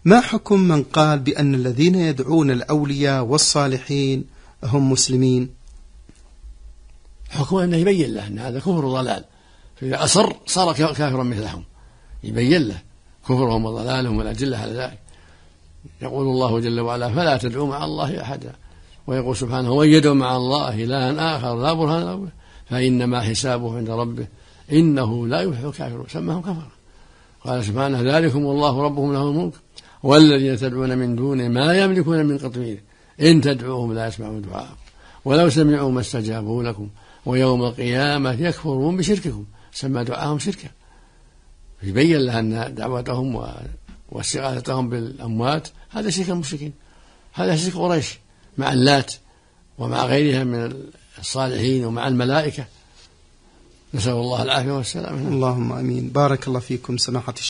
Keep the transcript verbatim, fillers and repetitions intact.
ما حكم من قال بأن الذين يدعون الأولياء والصالحين هم مسلمين؟ حكم أنه يبين له أن هذا كفر وضلال، فإذا أصر صار كافرا مثلهم، يبين له كفرهم وضلالهم والأدلة على ذلك. يقول الله جل وعلا: فلا تدعوا مع الله أحدا، ويقول سبحانه: ويدعو مع الله إلها آخر لا برهان له فإنما حسابه عند ربه إنه لا يفلح الكافرون، سماهم كفرا. قال سبحانه: ذلكم الله ربهم له الملك والذين تدعون من دونه ما يملكون من قطمير إن تدعوهم لا يسمعوا دعاءكم ولو سمعوا ما استجابوا لكم ويوم القيامة يكفرون بشرككم، سمى دعاهم شركا. يبين له أن دعوتهم واستغاثتهم بالأموات هذا شرك المشركين، هذا شرك قريش مع اللات ومع غيرها من الصالحين ومع الملائكة، نسأل الله العافية والسلامة. اللهم آمين. بارك الله فيكم سماحة